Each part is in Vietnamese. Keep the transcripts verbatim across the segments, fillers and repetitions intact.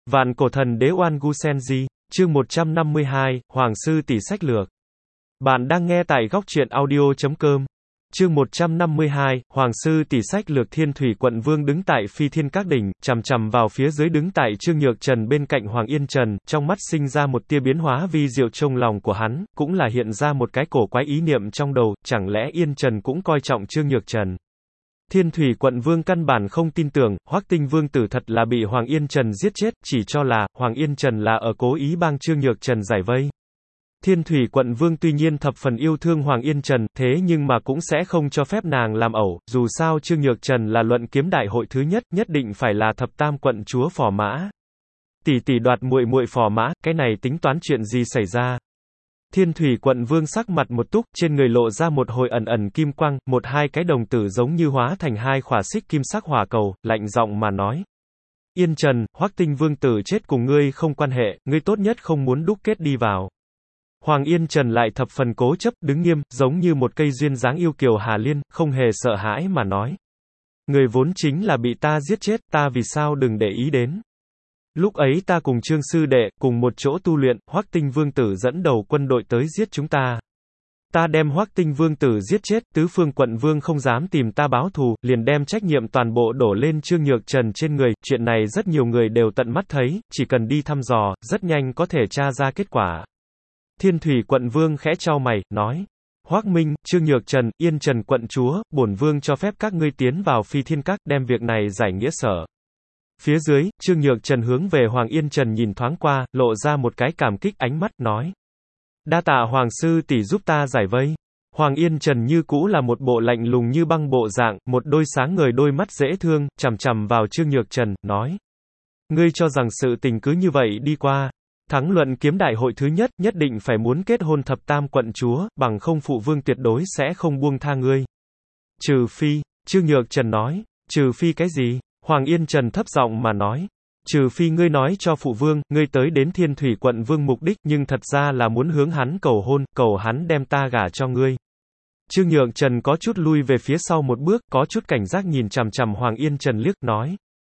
Vạn cổ thần đế Oan Gu Senji, chương một trăm năm mươi hai, Hoàng sư tỷ sách lược. Bạn đang nghe tại góc truyện audio chấm com. Chương một trăm năm mươi hai, Hoàng sư tỷ sách lược. Thiên Thủy quận vương đứng tại Phi Thiên Các đỉnh, chằm chằm vào phía dưới đứng tại Trương Nhược Trần bên cạnh Hoàng Yên Trần, trong mắt sinh ra một tia biến hóa vi diệu trong lòng của hắn, cũng là hiện ra một cái cổ quái ý niệm trong đầu, chẳng lẽ Yên Trần cũng coi trọng Trương Nhược Trần. Thiên Thủy quận vương căn bản không tin tưởng, Hoắc Tinh vương tử thật là bị Hoàng Yên Trần giết chết, chỉ cho là, Hoàng Yên Trần là ở cố ý bang Trương Nhược Trần giải vây. Thiên Thủy quận vương tuy nhiên thập phần yêu thương Hoàng Yên Trần, thế nhưng mà cũng sẽ không cho phép nàng làm ẩu, dù sao Trương Nhược Trần là luận kiếm đại hội thứ nhất, nhất định phải là thập tam quận chúa phò mã. Tỷ tỷ đoạt muội muội phò mã, cái này tính toán chuyện gì xảy ra? Thiên Thủy quận vương sắc mặt một túc, trên người lộ ra một hồi ẩn ẩn kim quang, một hai cái đồng tử giống như hóa thành hai khỏa xích kim sắc hỏa cầu, lạnh giọng mà nói. Yên Trần, Hoắc Tinh vương tử chết cùng ngươi không quan hệ, ngươi tốt nhất không muốn đúc kết đi vào. Hoàng Yên Trần lại thập phần cố chấp, đứng nghiêm, giống như một cây duyên dáng yêu kiều hà liên, không hề sợ hãi mà nói. Người vốn chính là bị ta giết chết, ta vì sao đừng để ý đến. Lúc ấy ta cùng Trương sư đệ, cùng một chỗ tu luyện, Hoắc Tinh vương tử dẫn đầu quân đội tới giết chúng ta. Ta đem Hoắc Tinh vương tử giết chết, tứ phương quận vương không dám tìm ta báo thù, liền đem trách nhiệm toàn bộ đổ lên Trương Nhược Trần trên người, chuyện này rất nhiều người đều tận mắt thấy, chỉ cần đi thăm dò, rất nhanh có thể tra ra kết quả. Thiên Thủy quận vương khẽ chau mày, nói. Hoắc Minh, Trương Nhược Trần, Yên Trần quận chúa, bổn vương cho phép các ngươi tiến vào Phi Thiên Các, đem việc này giải nghĩa sở. Phía dưới, Trương Nhược Trần hướng về Hoàng Yên Trần nhìn thoáng qua, lộ ra một cái cảm kích ánh mắt, nói. Đa tạ Hoàng sư tỷ giúp ta giải vây. Hoàng Yên Trần như cũ là một bộ lạnh lùng như băng bộ dạng, một đôi sáng ngời đôi mắt dễ thương, chằm chằm vào Trương Nhược Trần, nói. Ngươi cho rằng sự tình cứ như vậy đi qua. Thắng luận kiếm đại hội thứ nhất, nhất định phải muốn kết hôn thập tam quận chúa, bằng không phụ vương tuyệt đối sẽ không buông tha ngươi. Trừ phi, Trương Nhược Trần nói, trừ phi cái gì? Hoàng Yên Trần thấp giọng mà nói, trừ phi ngươi nói cho phụ vương, ngươi tới đến Thiên Thủy quận vương mục đích, nhưng thật ra là muốn hướng hắn cầu hôn, cầu hắn đem ta gả cho ngươi. Trương Nhược Trần có chút lui về phía sau một bước, có chút cảnh giác nhìn chằm chằm Hoàng Yên Trần liếc, nói.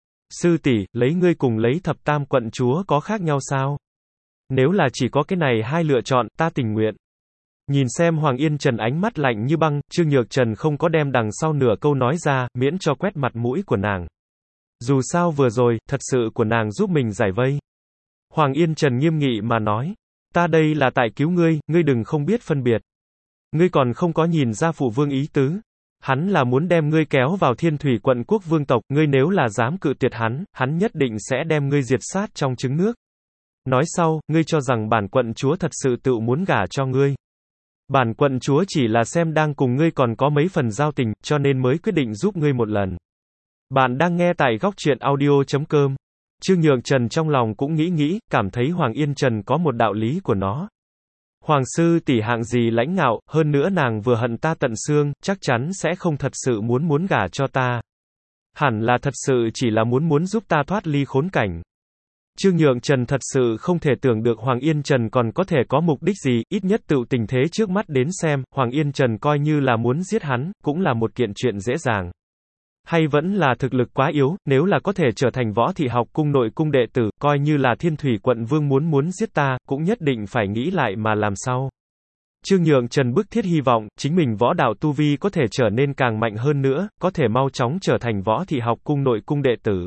Sư tỷ, lấy ngươi cùng lấy thập tam quận chúa có khác nhau sao? Nếu là chỉ có cái này hai lựa chọn, ta tình nguyện. Nhìn xem Hoàng Yên Trần ánh mắt lạnh như băng, Trương Nhược Trần không có đem đằng sau nửa câu nói ra, miễn cho quét mặt mũi của nàng. Dù sao vừa rồi, thật sự của nàng giúp mình giải vây. Hoàng Yên Trần nghiêm nghị mà nói. Ta đây là tại cứu ngươi, ngươi đừng không biết phân biệt. Ngươi còn không có nhìn ra phụ vương ý tứ. Hắn là muốn đem ngươi kéo vào Thiên Thủy quận quốc vương tộc, ngươi nếu là dám cự tuyệt hắn, hắn nhất định sẽ đem ngươi diệt sát trong trứng nước. Nói sau, ngươi cho rằng bản quận chúa thật sự tự muốn gả cho ngươi. Bản quận chúa chỉ là xem đang cùng ngươi còn có mấy phần giao tình, cho nên mới quyết định giúp ngươi một lần. Bạn đang nghe tại góc truyện audio chấm com. Trương Nhược Trần trong lòng cũng nghĩ nghĩ, cảm thấy Hoàng Yên Trần có một đạo lý của nó. Hoàng sư tỷ hạng gì lãnh ngạo, hơn nữa nàng vừa hận ta tận xương, chắc chắn sẽ không thật sự muốn muốn gả cho ta. Hẳn là thật sự chỉ là muốn muốn giúp ta thoát ly khốn cảnh. Trương Nhược Trần thật sự không thể tưởng được Hoàng Yên Trần còn có thể có mục đích gì, ít nhất tự tình thế trước mắt đến xem, Hoàng Yên Trần coi như là muốn giết hắn, cũng là một kiện chuyện dễ dàng. Hay vẫn là thực lực quá yếu, nếu là có thể trở thành Võ Thị học cung nội cung đệ tử, coi như là Thiên Thủy quận vương muốn muốn giết ta, cũng nhất định phải nghĩ lại mà làm sao. Trương Nhược Trần bức thiết hy vọng, chính mình võ đạo tu vi có thể trở nên càng mạnh hơn nữa, có thể mau chóng trở thành Võ Thị học cung nội cung đệ tử.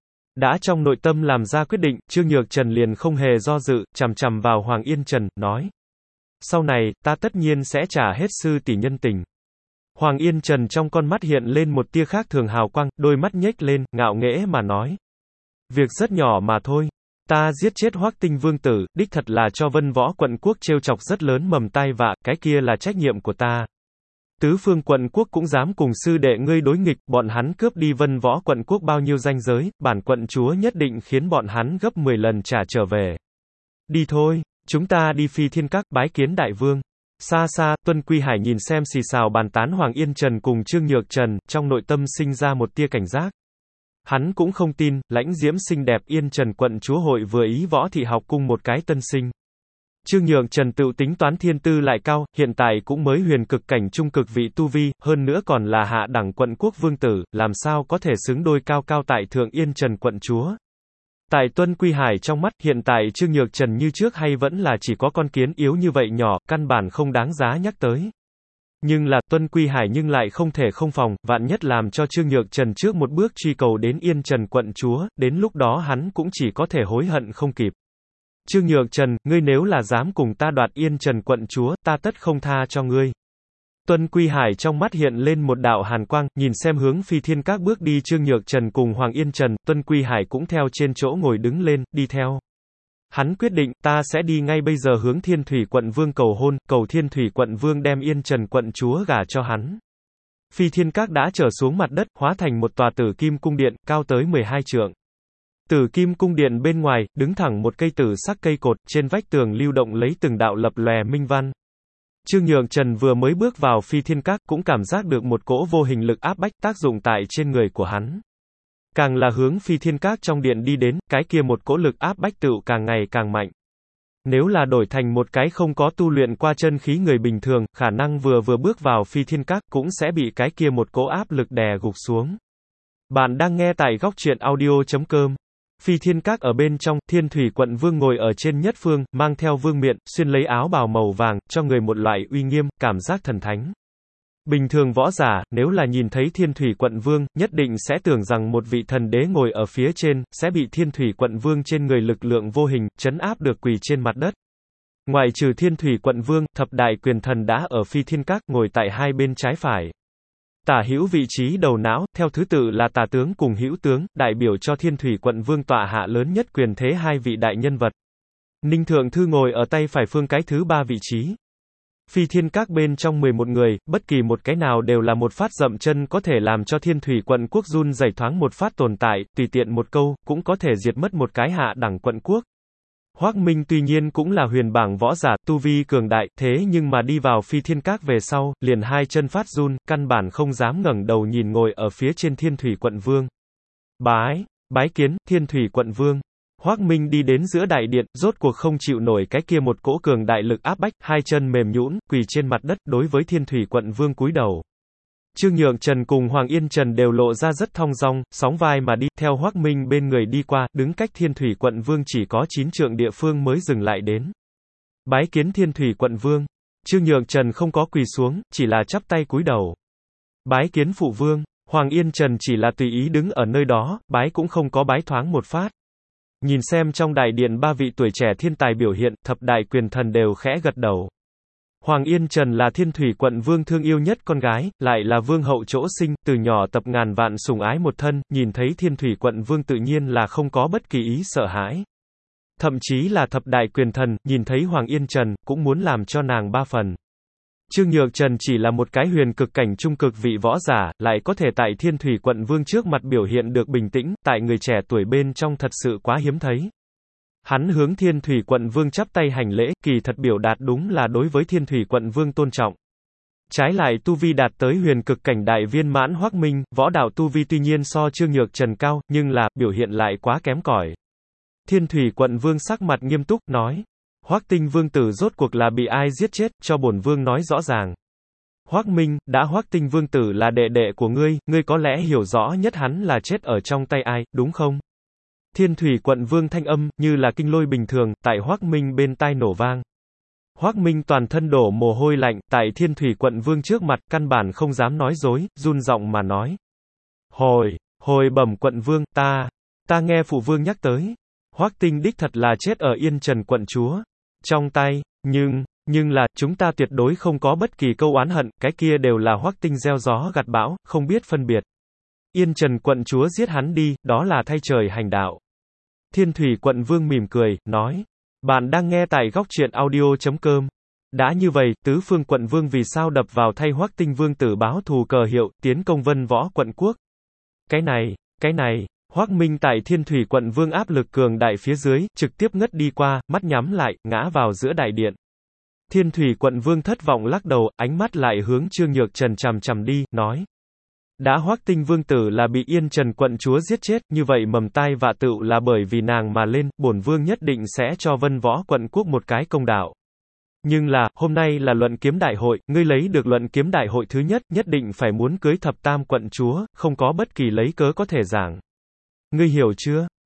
Đã trong nội tâm làm ra quyết định, Trương Nhược Trần liền không hề do dự, chằm chằm vào Hoàng Yên Trần, nói. Sau này, ta tất nhiên sẽ trả hết sư tỷ nhân tình. Hoàng Yên Trần trong con mắt hiện lên một tia khác thường hào quang, đôi mắt nhếch lên, ngạo nghễ mà nói. Việc rất nhỏ mà thôi. Ta giết chết Hoắc Tinh vương tử, đích thật là cho Vân Võ quận quốc trêu chọc rất lớn mầm tai vạ, cái kia là trách nhiệm của ta. Tứ phương quận quốc cũng dám cùng sư đệ ngươi đối nghịch, bọn hắn cướp đi Vân Võ quận quốc bao nhiêu danh giới, bản quận chúa nhất định khiến bọn hắn gấp mười lần trả trở về. Đi thôi, chúng ta đi Phi Thiên Các bái kiến đại vương. Xa xa, Tuân Quy Hải nhìn xem xì xào bàn tán Hoàng Yên Trần cùng Trương Nhược Trần, trong nội tâm sinh ra một tia cảnh giác. Hắn cũng không tin, lãnh diễm xinh đẹp Yên Trần quận chúa hội vừa ý Võ Thị học cung một cái tân sinh. Trương Nhược Trần tự tính toán thiên tư lại cao, hiện tại cũng mới huyền cực cảnh trung cực vị tu vi, hơn nữa còn là hạ đẳng quận quốc vương tử, làm sao có thể xứng đôi cao cao tại thượng Yên Trần quận chúa. Tại Tuân Quy Hải trong mắt, hiện tại Trương Nhược Trần như trước hay vẫn là chỉ có con kiến yếu như vậy nhỏ, căn bản không đáng giá nhắc tới. Nhưng là, Tuân Quy Hải nhưng lại không thể không phòng, vạn nhất làm cho Trương Nhược Trần trước một bước truy cầu đến Yên Trần quận chúa, đến lúc đó hắn cũng chỉ có thể hối hận không kịp. Trương Nhược Trần, ngươi nếu là dám cùng ta đoạt Yên Trần quận chúa, ta tất không tha cho ngươi. Tuân Quy Hải trong mắt hiện lên một đạo hàn quang, nhìn xem hướng Phi Thiên Các bước đi Trương Nhược Trần cùng Hoàng Yên Trần, Tuân Quy Hải cũng theo trên chỗ ngồi đứng lên, đi theo. Hắn quyết định, ta sẽ đi ngay bây giờ hướng Thiên Thủy quận vương cầu hôn, cầu Thiên Thủy quận vương đem Yên Trần quận chúa gả cho hắn. Phi Thiên Các đã trở xuống mặt đất, hóa thành một tòa tử kim cung điện, cao tới mười hai trượng. Tử kim cung điện bên ngoài, đứng thẳng một cây tử sắc cây cột, trên vách tường lưu động lấy từng đạo lập lòe minh văn. Trương Nhược Trần vừa mới bước vào Phi Thiên Các, cũng cảm giác được một cỗ vô hình lực áp bách tác dụng tại trên người của hắn. Càng là hướng Phi Thiên Các trong điện đi đến, cái kia một cỗ lực áp bách tựu càng ngày càng mạnh. Nếu là đổi thành một cái không có tu luyện qua chân khí người bình thường, khả năng vừa vừa bước vào Phi Thiên Các cũng sẽ bị cái kia một cỗ áp lực đè gục xuống. Bạn đang nghe tại góc truyện audio chấm com. Phi Thiên Các ở bên trong, Thiên Thủy quận vương ngồi ở trên nhất phương, mang theo vương miện, xuyên lấy áo bào màu vàng, cho người một loại uy nghiêm, cảm giác thần thánh. Bình thường võ giả, nếu là nhìn thấy Thiên Thủy quận vương, nhất định sẽ tưởng rằng một vị thần đế ngồi ở phía trên, sẽ bị Thiên Thủy quận vương trên người lực lượng vô hình, trấn áp được quỳ trên mặt đất. Ngoại trừ Thiên Thủy quận vương, thập đại quyền thần đã ở Phi Thiên Các, ngồi tại hai bên trái phải. Tả hữu vị trí đầu não, theo thứ tự là tả tướng cùng hữu tướng, đại biểu cho Thiên Thủy quận vương tọa hạ lớn nhất quyền thế hai vị đại nhân vật. Ninh Thượng Thư ngồi ở tay phải phương cái thứ ba vị trí. Phi Thiên Các bên trong mười một người, bất kỳ một cái nào đều là một phát dậm chân có thể làm cho Thiên Thủy quận quốc run rẩy thoáng một phát tồn tại, tùy tiện một câu, cũng có thể diệt mất một cái hạ đẳng quận quốc. Hoắc Minh tuy nhiên cũng là huyền bảng võ giả, tu vi cường đại, thế nhưng mà đi vào Phi Thiên Các về sau, liền hai chân phát run, căn bản không dám ngẩng đầu nhìn ngồi ở phía trên Thiên Thủy quận vương. Bái, bái kiến, Thiên Thủy quận vương. Hoắc Minh đi đến giữa đại điện, rốt cuộc không chịu nổi cái kia một cỗ cường đại lực áp bách, hai chân mềm nhũn, quỳ trên mặt đất, đối với Thiên Thủy quận vương cúi đầu. Trương Nhược Trần cùng Hoàng Yên Trần đều lộ ra rất thong dong, sóng vai mà đi, theo Hoắc Minh bên người đi qua, đứng cách Thiên Thủy quận vương chỉ có chín trượng địa phương mới dừng lại đến. Bái kiến Thiên Thủy quận vương. Trương Nhược Trần không có quỳ xuống, chỉ là chắp tay cúi đầu. Bái kiến phụ vương. Hoàng Yên Trần chỉ là tùy ý đứng ở nơi đó, bái cũng không có bái thoáng một phát. Nhìn xem trong đại điện ba vị tuổi trẻ thiên tài biểu hiện, thập đại quyền thần đều khẽ gật đầu. Hoàng Yên Trần là Thiên Thủy quận vương thương yêu nhất con gái, lại là vương hậu chỗ sinh, từ nhỏ tập ngàn vạn sủng ái một thân, nhìn thấy Thiên Thủy quận vương tự nhiên là không có bất kỳ ý sợ hãi. Thậm chí là thập đại quyền thần, nhìn thấy Hoàng Yên Trần, cũng muốn làm cho nàng ba phần. Trương Nhược Trần chỉ là một cái huyền cực cảnh trung cực vị võ giả, lại có thể tại Thiên Thủy quận vương trước mặt biểu hiện được bình tĩnh, tại người trẻ tuổi bên trong thật sự quá hiếm thấy. Hắn hướng Thiên Thủy quận vương chắp tay hành lễ, kỳ thật biểu đạt đúng là đối với Thiên Thủy quận vương tôn trọng. Trái lại tu vi đạt tới huyền cực cảnh đại viên mãn Hoắc Minh, võ đạo tu vi tuy nhiên so Trương Nhược Trần cao, nhưng là, biểu hiện lại quá kém cỏi. Thiên Thủy quận vương sắc mặt nghiêm túc, nói. Hoắc Tinh vương tử rốt cuộc là bị ai giết chết, cho bổn vương nói rõ ràng. Hoắc Minh, đã Hoắc Tinh vương tử là đệ đệ của ngươi, ngươi có lẽ hiểu rõ nhất hắn là chết ở trong tay ai, đúng không? Thiên Thủy quận vương thanh âm, như là kinh lôi bình thường, tại Hoắc Minh bên tai nổ vang. Hoắc Minh toàn thân đổ mồ hôi lạnh, tại Thiên Thủy quận vương trước mặt, căn bản không dám nói dối, run giọng mà nói. Hồi, hồi bẩm quận vương, ta, ta nghe phụ vương nhắc tới. Hoắc Tinh đích thật là chết ở Yên Trần quận chúa. Trong tay, nhưng, nhưng là, chúng ta tuyệt đối không có bất kỳ câu oán hận, cái kia đều là Hoắc Tinh gieo gió gặt bão, không biết phân biệt. Yên Trần quận chúa giết hắn đi, đó là thay trời hành đạo. Thiên Thủy quận vương mỉm cười, nói. Bạn đang nghe tại góc truyện audio chấm com. Đã như vậy, tứ phương quận vương vì sao đập vào thay Hoắc Tinh vương tử báo thù cờ hiệu, tiến công Vân Võ quận quốc. Cái này, cái này, Hoắc Minh tại Thiên Thủy quận vương áp lực cường đại phía dưới, trực tiếp ngất đi qua, mắt nhắm lại, ngã vào giữa đại điện. Thiên Thủy quận vương thất vọng lắc đầu, ánh mắt lại hướng Trương Nhược Trần chằm chằm đi, nói. Đã Hoắc Tinh vương tử là bị Yên Trần quận chúa giết chết, như vậy mầm tai vạ tựu là bởi vì nàng mà lên, bổn vương nhất định sẽ cho Vân Võ quận quốc một cái công đạo. Nhưng là, hôm nay là luận kiếm đại hội, ngươi lấy được luận kiếm đại hội thứ nhất, nhất định phải muốn cưới thập tam quận chúa, không có bất kỳ lấy cớ có thể giảng. Ngươi hiểu chưa?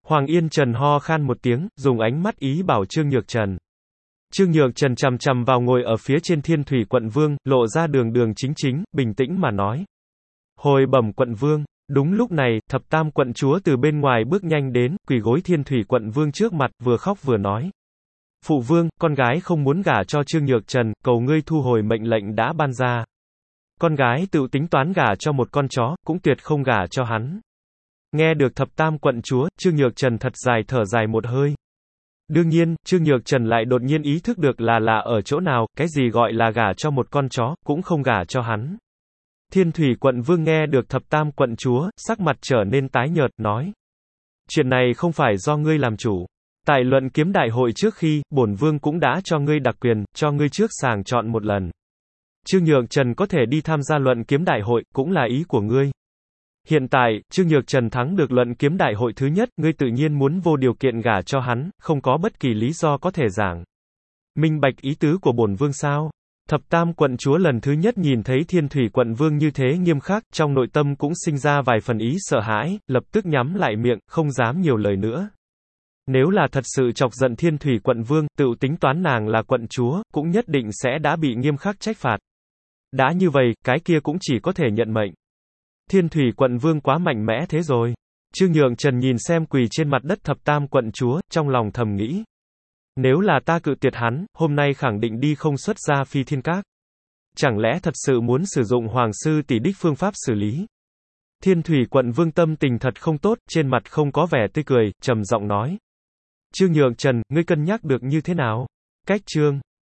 Hoàng Yên Trần ho khan một tiếng, dùng ánh mắt ý bảo Trương Nhược Trần. Trương Nhược Trần chằm chằm vào ngồi ở phía trên Thiên Thủy quận vương, lộ ra đường đường chính chính, bình tĩnh mà nói. Hồi bẩm quận vương. Đúng lúc này, thập tam quận chúa từ bên ngoài bước nhanh đến, quỳ gối Thiên Thủy quận vương trước mặt, vừa khóc vừa nói. Phụ vương, con gái không muốn gả cho Trương Nhược Trần, cầu ngươi thu hồi mệnh lệnh đã ban ra. Con gái tự tính toán gả cho một con chó, cũng tuyệt không gả cho hắn. Nghe được thập tam quận chúa, Trương Nhược Trần thật dài thở dài một hơi. Đương nhiên, Trương Nhược Trần lại đột nhiên ý thức được là là ở chỗ nào, cái gì gọi là gả cho một con chó, cũng không gả cho hắn. Thiên Thủy quận vương nghe được thập tam quận chúa, sắc mặt trở nên tái nhợt, nói. Chuyện này không phải do ngươi làm chủ. Tại luận kiếm đại hội trước khi, bổn vương cũng đã cho ngươi đặc quyền, cho ngươi trước sàng chọn một lần. Trương Nhược Trần có thể đi tham gia luận kiếm đại hội, cũng là ý của ngươi. Hiện tại, Trương Nhược Trần thắng được luận kiếm đại hội thứ nhất, ngươi tự nhiên muốn vô điều kiện gả cho hắn, không có bất kỳ lý do có thể giảng. Minh bạch ý tứ của bổn vương sao? Thập tam quận chúa lần thứ nhất nhìn thấy Thiên Thủy quận vương như thế nghiêm khắc, trong nội tâm cũng sinh ra vài phần ý sợ hãi, lập tức nhắm lại miệng, không dám nhiều lời nữa. Nếu là thật sự chọc giận Thiên Thủy quận vương, tự tính toán nàng là quận chúa, cũng nhất định sẽ đã bị nghiêm khắc trách phạt. Đã như vậy, cái kia cũng chỉ có thể nhận mệnh. Thiên Thủy quận vương quá mạnh mẽ thế rồi. Trương Nhược Trần nhìn xem quỳ trên mặt đất thập tam quận chúa, trong lòng thầm nghĩ. Nếu là ta cự tuyệt hắn, hôm nay khẳng định đi không xuất ra Phi Thiên Các. Chẳng lẽ thật sự muốn sử dụng Hoàng sư tỷ đích phương pháp xử lý? Thiên Thủy quận vương tâm tình thật không tốt, trên mặt không có vẻ tươi cười, trầm giọng nói. Trương Nhược Trần, ngươi cân nhắc được như thế nào? Cách Trương